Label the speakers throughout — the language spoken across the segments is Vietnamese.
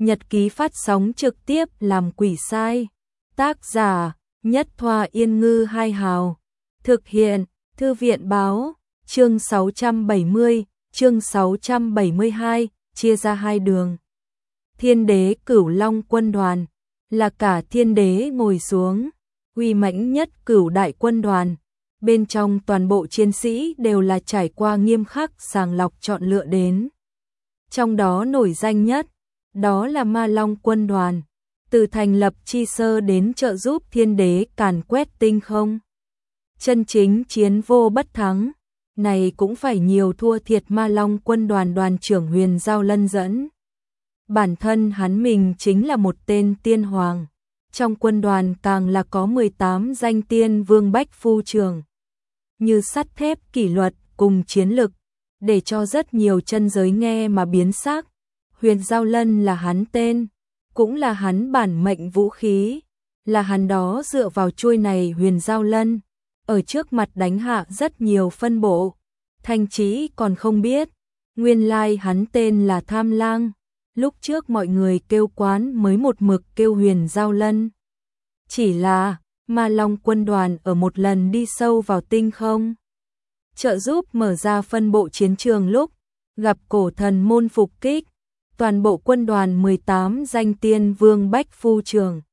Speaker 1: Nhật ký phát sóng trực tiếp làm quỷ sai. Tác giả Nhất Thoa Yên Ngư Hai Hào. Thực hiện Thư viện Báo. Chương 670, chương 672, chia ra hai đường. Thiên đế Cửu Long quân đoàn, là cả thiên đế ngồi xuống, uy mãnh nhất Cửu đại quân đoàn. Bên trong toàn bộ chiến sĩ đều là trải qua nghiêm khắc sàng lọc chọn lựa đến. Trong đó nổi danh nhất, đó là Ma Long quân đoàn, từ thành lập chi sơ đến trợ giúp thiên đế càn quét tinh không. Chân chính chiến vô bất thắng, này cũng phải nhiều thua thiệt Ma Long quân đoàn đoàn trưởng Huyền Giao Lân dẫn. Bản thân hắn mình chính là một tên tiên hoàng, trong quân đoàn càng là có 18 danh tiên vương bách phu trưởng. Như sắt thép kỷ luật cùng chiến lực, để cho rất nhiều chân giới nghe mà biến sắc. Huyền Giao Lân là hắn tên, cũng là hắn bản mệnh vũ khí, là hắn đó dựa vào chuôi này Huyền Giao Lân, ở trước mặt đánh hạ rất nhiều phân bộ. Thanh Chí còn không biết, nguyên lai hắn tên là Tham Lang, lúc trước mọi người kêu quán mới một mực kêu Huyền Giao Lân. Chỉ là, Ma Long quân đoàn ở một lần đi sâu vào tinh không, trợ giúp mở ra phân bộ chiến trường lúc, gặp cổ thần môn phục kích, toàn bộ quân đoàn 18 danh tiên vương bách phu trưởng,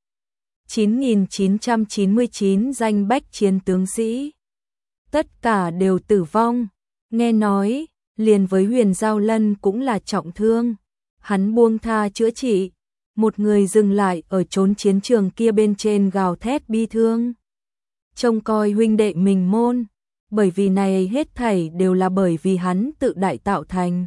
Speaker 1: 9.999 danh bách chiến tướng sĩ, tất cả đều tử vong. Nghe nói, liền với Huyền Giao Lân cũng là trọng thương, hắn buông tha chữa trị, một người dừng lại ở chốn chiến trường kia bên trên gào thét bi thương. Trông coi huynh đệ mình môn, bởi vì này hết thảy đều là bởi vì hắn tự đại tạo thành.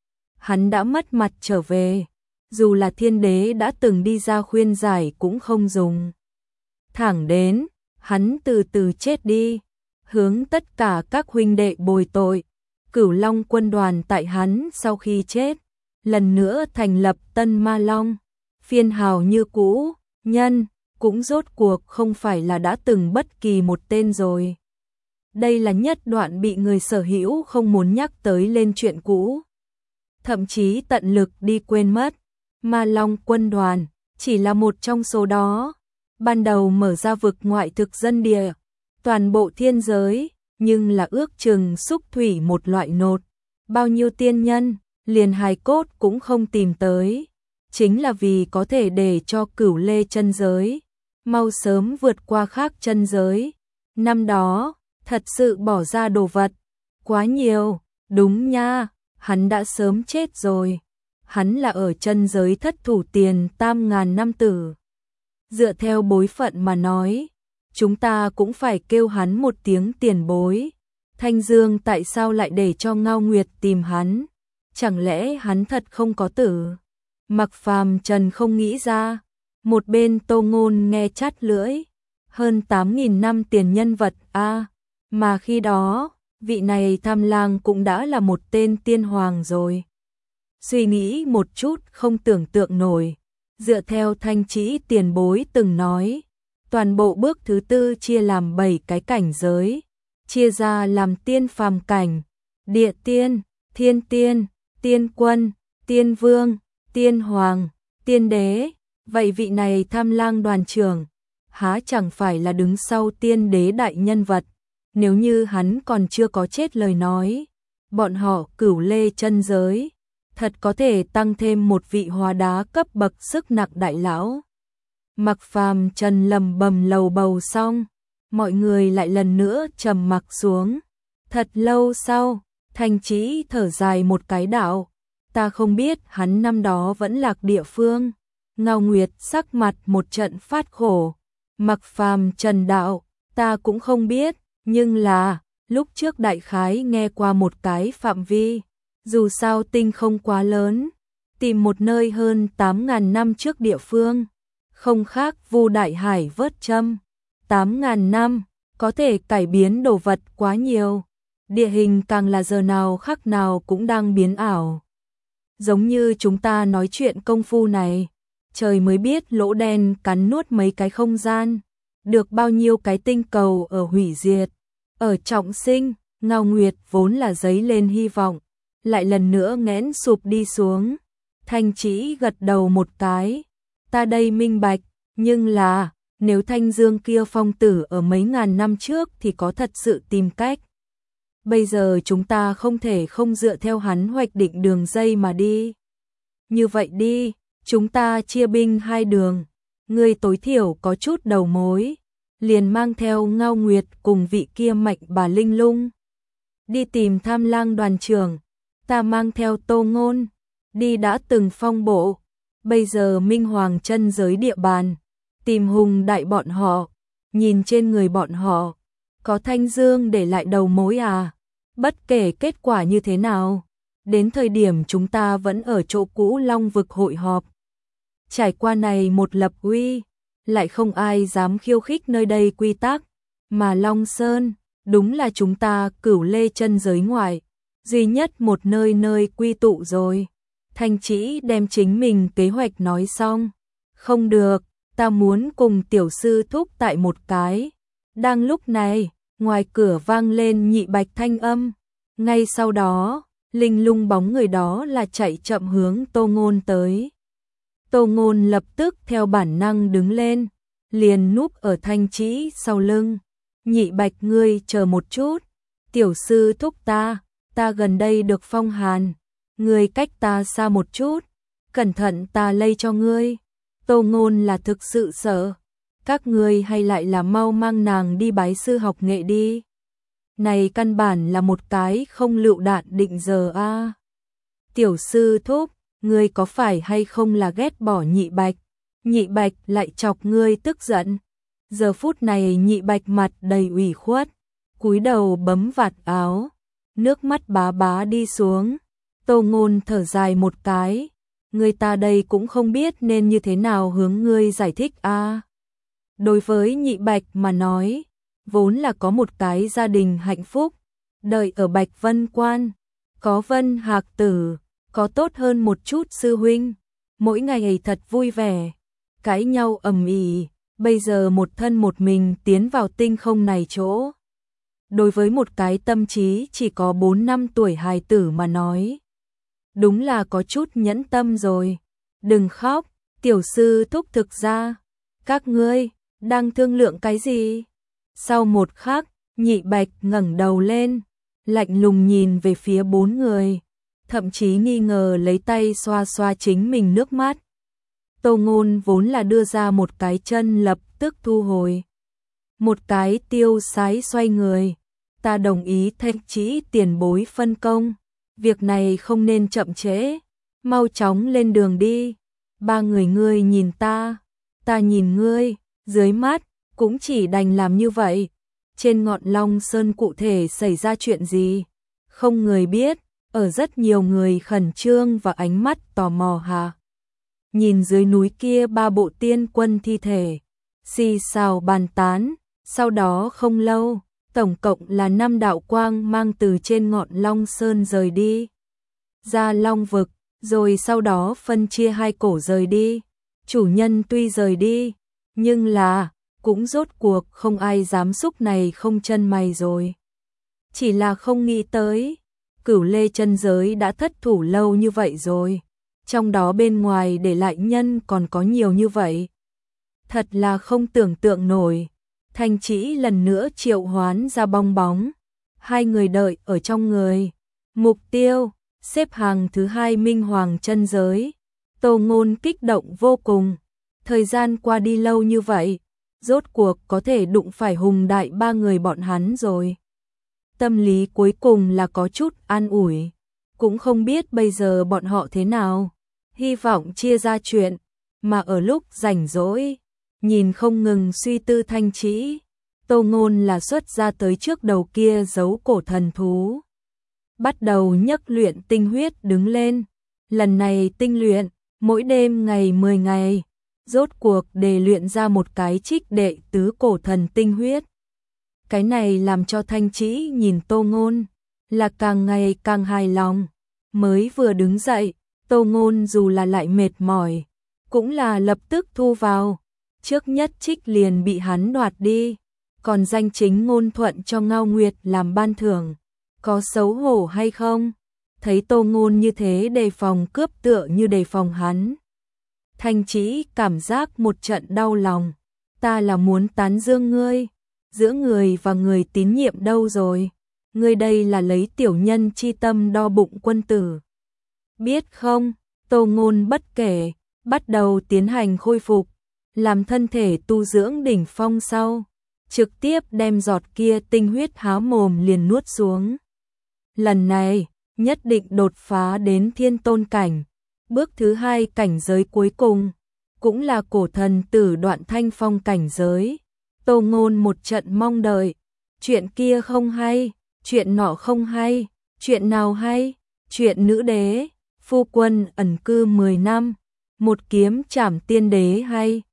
Speaker 1: Hắn đã mất mặt trở về, dù là thiên đế đã từng đi ra khuyên giải cũng không dùng. Thẳng đến, hắn từ từ chết đi, hướng tất cả các huynh đệ bồi tội. Cửu Long quân đoàn tại hắn sau khi chết, lần nữa thành lập Tân Ma Long, phiên hào như cũ, nhân cũng rốt cuộc không phải là đã từng bất kỳ một tên rồi. Đây là nhất đoạn bị người sở hữu không muốn nhắc tới lên chuyện cũ, thậm chí tận lực đi quên mất. Ma Long quân đoàn chỉ là một trong số đó, ban đầu mở ra vực ngoại thực dân địa, toàn bộ thiên giới, nhưng là ước chừng xúc thủy một loại nột, bao nhiêu tiên nhân, liền hài cốt cũng không tìm tới, chính là vì có thể để cho Cửu Lê chân giới mau sớm vượt qua khác chân giới. Năm đó, thật sự bỏ ra đồ vật quá nhiều, đúng nha, hắn đã sớm chết rồi. Hắn là ở chân giới thất thủ tiền tam ngàn năm tử. Dựa theo bối phận mà nói, chúng ta cũng phải kêu hắn một tiếng tiền bối. Thanh Dương tại sao lại để cho Ngao Nguyệt tìm hắn? Chẳng lẽ hắn thật không có tử? Mặc Phàm Trần không nghĩ ra. Một bên Tô Ngôn nghe chát lưỡi. Hơn 8.000 năm tiền nhân vật a, mà khi đó, vị này Tham Lang cũng đã là một tên tiên hoàng rồi. Suy nghĩ một chút không tưởng tượng nổi. Dựa theo Thanh Chí tiền bối từng nói, toàn bộ bước thứ tư chia làm 7 cái cảnh giới, chia ra làm tiên phàm cảnh, địa tiên, thiên tiên, tiên quân, tiên vương, tiên hoàng, tiên đế. Vậy vị này Tham Lang đoàn trưởng, há chẳng phải là đứng sau tiên đế đại nhân vật? Nếu như hắn còn chưa có chết lời nói, bọn họ Cửu Lê chân giới thật có thể tăng thêm một vị hóa đá cấp bậc sức nặng đại lão. Mặc Phàm Trần lầm bầm lầu bầu xong, mọi người lại lần nữa trầm mặc xuống. Thật lâu sau, Thanh Chí thở dài một cái đạo, ta không biết hắn năm đó vẫn lạc địa phương. Ngao Nguyệt sắc mặt một trận phát khổ. Mặc Phàm Trần đạo, ta cũng không biết, nhưng là, lúc trước đại khái nghe qua một cái phạm vi. Dù sao tinh không quá lớn, tìm một nơi hơn 8.000 năm trước địa phương, không khác Vu Đại Hải vớt châm. 8.000 năm, có thể cải biến đồ vật quá nhiều, địa hình càng là giờ nào khắc nào cũng đang biến ảo. Giống như chúng ta nói chuyện công phu này, trời mới biết lỗ đen cắn nuốt mấy cái không gian, được bao nhiêu cái tinh cầu ở hủy diệt, ở trọng sinh. Ngao Nguyệt vốn là dấy lên hy vọng, lại lần nữa nghẽn sụp đi xuống. Thanh Chỉ gật đầu một cái, ta đây minh bạch, nhưng là, nếu Thanh Dương kia phong tử ở mấy ngàn năm trước thì có thật sự tìm cách. Bây giờ chúng ta không thể không dựa theo hắn hoạch định đường dây mà đi. Như vậy đi, chúng ta chia binh hai đường, ngươi tối thiểu có chút đầu mối, liền mang theo Ngao Nguyệt cùng vị kia Mạnh Bà Linh Lung. Đi tìm Tham Lang đoàn trưởng, ta mang theo Tô Ngôn, đi đã từng phong bộ, bây giờ Minh Hoàng chân giới địa bàn, tìm Hùng Đại bọn họ, nhìn trên người bọn họ, có Thanh Dương để lại đầu mối à, bất kể kết quả như thế nào, đến thời điểm chúng ta vẫn ở chỗ cũ Long vực hội họp. Trải qua này một lập uy, lại không ai dám khiêu khích nơi đây quy tắc, mà Long Sơn, đúng là chúng ta Cửu Lê chân giới ngoại, duy nhất một nơi quy tụ rồi. Thanh Chỉ đem chính mình kế hoạch nói xong, không được, ta muốn cùng tiểu sư thúc tại một cái. Đang lúc này, ngoài cửa vang lên Nhị Bạch thanh âm, ngay sau đó, Linh Lung bóng người đó là chạy chậm hướng Tô Ngôn tới. Tô Ngôn lập tức theo bản năng đứng lên, liền núp ở Thanh Chỉ sau lưng. Nhị Bạch ngươi chờ một chút, tiểu sư thúc ta gần đây được phong hàn, ngươi cách ta xa một chút, cẩn thận ta lây cho ngươi. Tô Ngôn là thực sự sợ, các ngươi hay lại là mau mang nàng đi bái sư học nghệ đi. Này căn bản là một cái không lựu đạn định giờ a. Tiểu sư thúc, ngươi có phải hay không là ghét bỏ Nhị Bạch? Nhị Bạch lại chọc ngươi tức giận. Giờ phút này Nhị Bạch mặt đầy ủy khuất, cúi đầu bấm vạt áo, nước mắt bá bá đi xuống. Tô Ngôn thở dài một cái, người ta đây cũng không biết nên như thế nào hướng ngươi giải thích a. Đối với Nhị Bạch mà nói, vốn là có một cái gia đình hạnh phúc, đợi ở Bạch Vân Quan, có Vân Hạc Tử, có tốt hơn một chút sư huynh, mỗi ngày thật vui vẻ, cãi nhau ầm ĩ, bây giờ một thân một mình tiến vào tinh không này chỗ. Đối với một cái tâm trí chỉ có 4 năm tuổi hài tử mà nói, đúng là có chút nhẫn tâm rồi. Đừng khóc, tiểu sư thúc, thực ra các ngươi đang thương lượng cái gì? Sau một khắc, Nhị Bạch ngẩng đầu lên, lạnh lùng nhìn về phía 4 người, thậm chí nghi ngờ lấy tay xoa xoa chính mình nước mắt. Tô Ngôn vốn là đưa ra một cái chân lập tức thu hồi. Một cái tiêu sái xoay người, ta đồng ý Thanh Chỉ tiền bối phân công, việc này không nên chậm trễ, mau chóng lên đường đi. 3 người ngươi nhìn ta nhìn ngươi, dưới mắt cũng chỉ đành làm như vậy. Trên ngọn Long Sơn cụ thể xảy ra chuyện gì, không người biết, ở rất nhiều người khẩn trương và ánh mắt tò mò hạ. Nhìn dưới núi kia 3 bộ tiên quân thi thể, xì xào bàn tán, sau đó không lâu, tổng cộng là 5 đạo quang mang từ trên ngọn Long Sơn rời đi, ra Long vực, rồi sau đó phân chia 2 cổ rời đi. Chủ nhân tuy rời đi, nhưng là cũng rốt cuộc không ai dám xúc này không chân mày rồi. Chỉ là không nghĩ tới, Cửu Lê chân giới đã thất thủ lâu như vậy rồi, trong đó bên ngoài để lại nhân còn có nhiều như vậy. Thật là không tưởng tượng nổi. Thanh Chỉ lần nữa triệu hoán ra bong bóng, 2 người đợi ở trong người. Mục tiêu, xếp hàng thứ 2 Minh Hoàng chân giới. Tô Ngôn kích động vô cùng, thời gian qua đi lâu như vậy, rốt cuộc có thể đụng phải Hùng Đại 3 người bọn hắn rồi. Tâm lý cuối cùng là có chút an ủi, cũng không biết bây giờ bọn họ thế nào, hy vọng chia ra chuyện, mà ở lúc rảnh rỗi, nhìn không ngừng suy tư Thanh Chỉ, Tô Ngôn là xuất ra tới trước đầu kia giấu cổ thần thú. Bắt đầu nhấc luyện tinh huyết đứng lên, lần này tinh luyện, mỗi đêm ngày 10 ngày, rốt cuộc để luyện ra một cái trích đệ tứ cổ thần tinh huyết. Cái này làm cho Thanh Chỉ nhìn Tô Ngôn là càng ngày càng hài lòng. Mới vừa đứng dậy, Tô Ngôn dù là lại mệt mỏi, cũng là lập tức thu vào. Trước nhất trích liền bị hắn đoạt đi, còn danh chính ngôn thuận cho Ngao Nguyệt làm ban thưởng, có xấu hổ hay không? thấy Tô Ngôn như thế đề phòng cướp tựa như đề phòng hắn. Thanh Trĩ cảm giác một trận đau lòng, ta là muốn tán dương ngươi, giữa người và người tín nhiệm đâu rồi, ngươi đây là lấy tiểu nhân chi tâm đo bụng quân tử. Biết không, Tô Ngôn bất kể, bắt đầu tiến hành khôi phục, làm thân thể tu dưỡng đỉnh phong sau, trực tiếp đem giọt kia tinh huyết há mồm liền nuốt xuống. Lần này, nhất định đột phá đến thiên tôn cảnh, bước thứ 2 cảnh giới cuối cùng, cũng là cổ thần tử Đoạn Thanh Phong cảnh giới. Tô Ngôn một trận mong đợi, chuyện kia không hay, chuyện nọ không hay, chuyện nào hay, chuyện nữ đế, phu quân ẩn cư 10 năm, một kiếm trảm tiên đế hay,